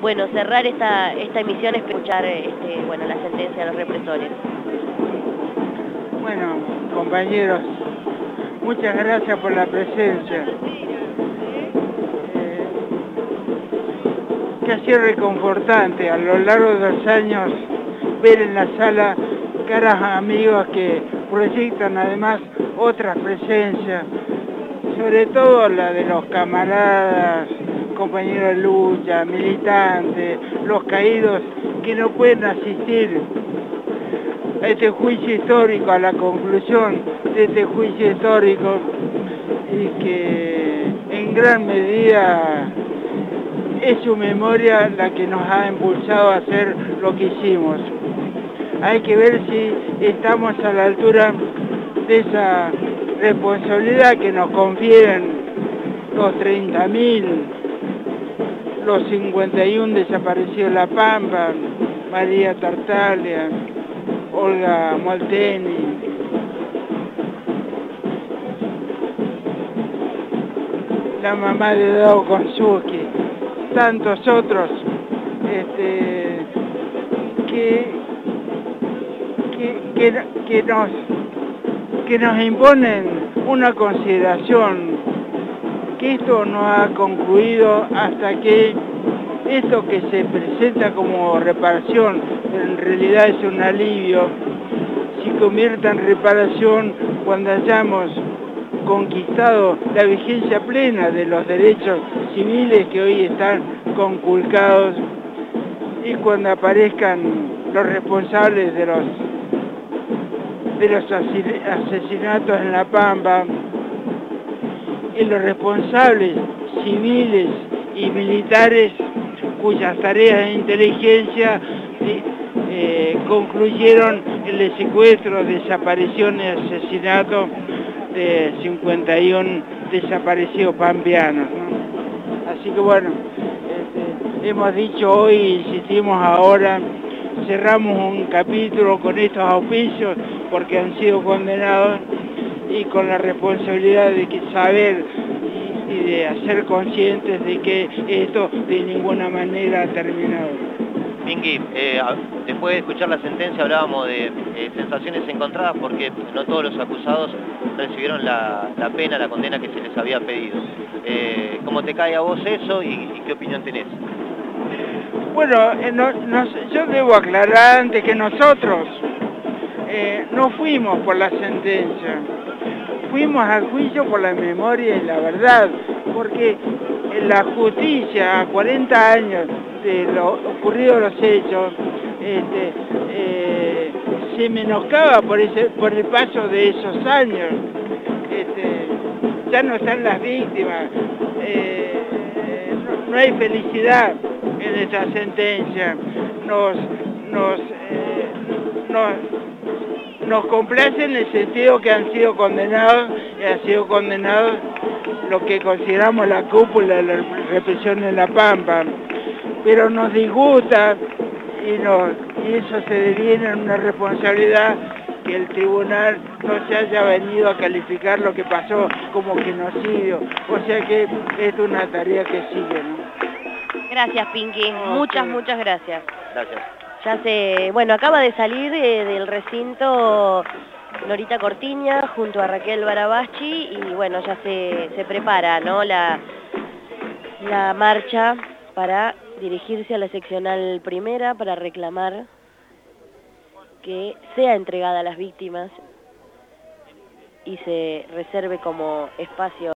bueno, cerrar esta emisión es escuchar bueno, la sentencia de los represores. Bueno, compañeros, muchas gracias por la presencia. Que ha sido reconfortante a lo largo de los años ver en la sala caras amigos que proyectan además otras presencias, sobre todo la de los camaradas, compañeros de lucha, militantes, los caídos que no pueden asistir a este juicio histórico, a la conclusión de este juicio histórico, y que en gran medida es su memoria la que nos ha impulsado a hacer lo que hicimos. Hay que ver si estamos a la altura de esa responsabilidad que nos confieren los 30.000, los 51 desaparecidos de La Pampa, María Tartaglia, Olga Molteni, la mamá de Dao Konsuki, tantos otros que nos imponen una consideración, que esto no ha concluido hasta que esto que se presenta como reparación, en realidad es un alivio, se convierta en reparación cuando hayamos conquistado la vigencia plena de los derechos civiles que hoy están conculcados, y cuando aparezcan los responsables de los asesinatos en La Pampa, y los responsables civiles y militares cuyas tareas de inteligencia concluyeron el secuestro, desaparición y asesinato de 51 desaparecidos pampeanos, ¿no? Así que bueno, hemos dicho hoy, insistimos ahora, cerramos un capítulo con estos auspicios porque han sido condenados, y con la responsabilidad de saber y de hacer conscientes de que esto de ninguna manera ha terminado. Pingui, después de escuchar la sentencia hablábamos de sensaciones encontradas porque no todos los acusados recibieron la pena, la condena que se les había pedido. ¿Cómo te cae a vos eso y qué opinión tenés? Bueno, yo debo aclarar antes que nosotros no fuimos por la sentencia, fuimos al juicio por la memoria y la verdad, porque la justicia a 40 años de lo ocurrido los hechos se menoscaba por el paso de esos años. Ya no están las víctimas, no hay felicidad en esta sentencia. Nos complace en el sentido que han sido condenados lo que consideramos la cúpula de la represión en La Pampa, pero nos disgusta y eso se deviene en una responsabilidad que el tribunal no se haya venido a calificar lo que pasó como genocidio, o sea que es una tarea que sigue, ¿no? Gracias, Pinky, muchas gracias. Gracias. Bueno, acaba de salir del recinto Norita Cortiña junto a Raquel Barabaschi, y bueno, ya se prepara, ¿no?, la marcha para dirigirse a la seccional primera para reclamar que sea entregada a las víctimas y se reserve como espacio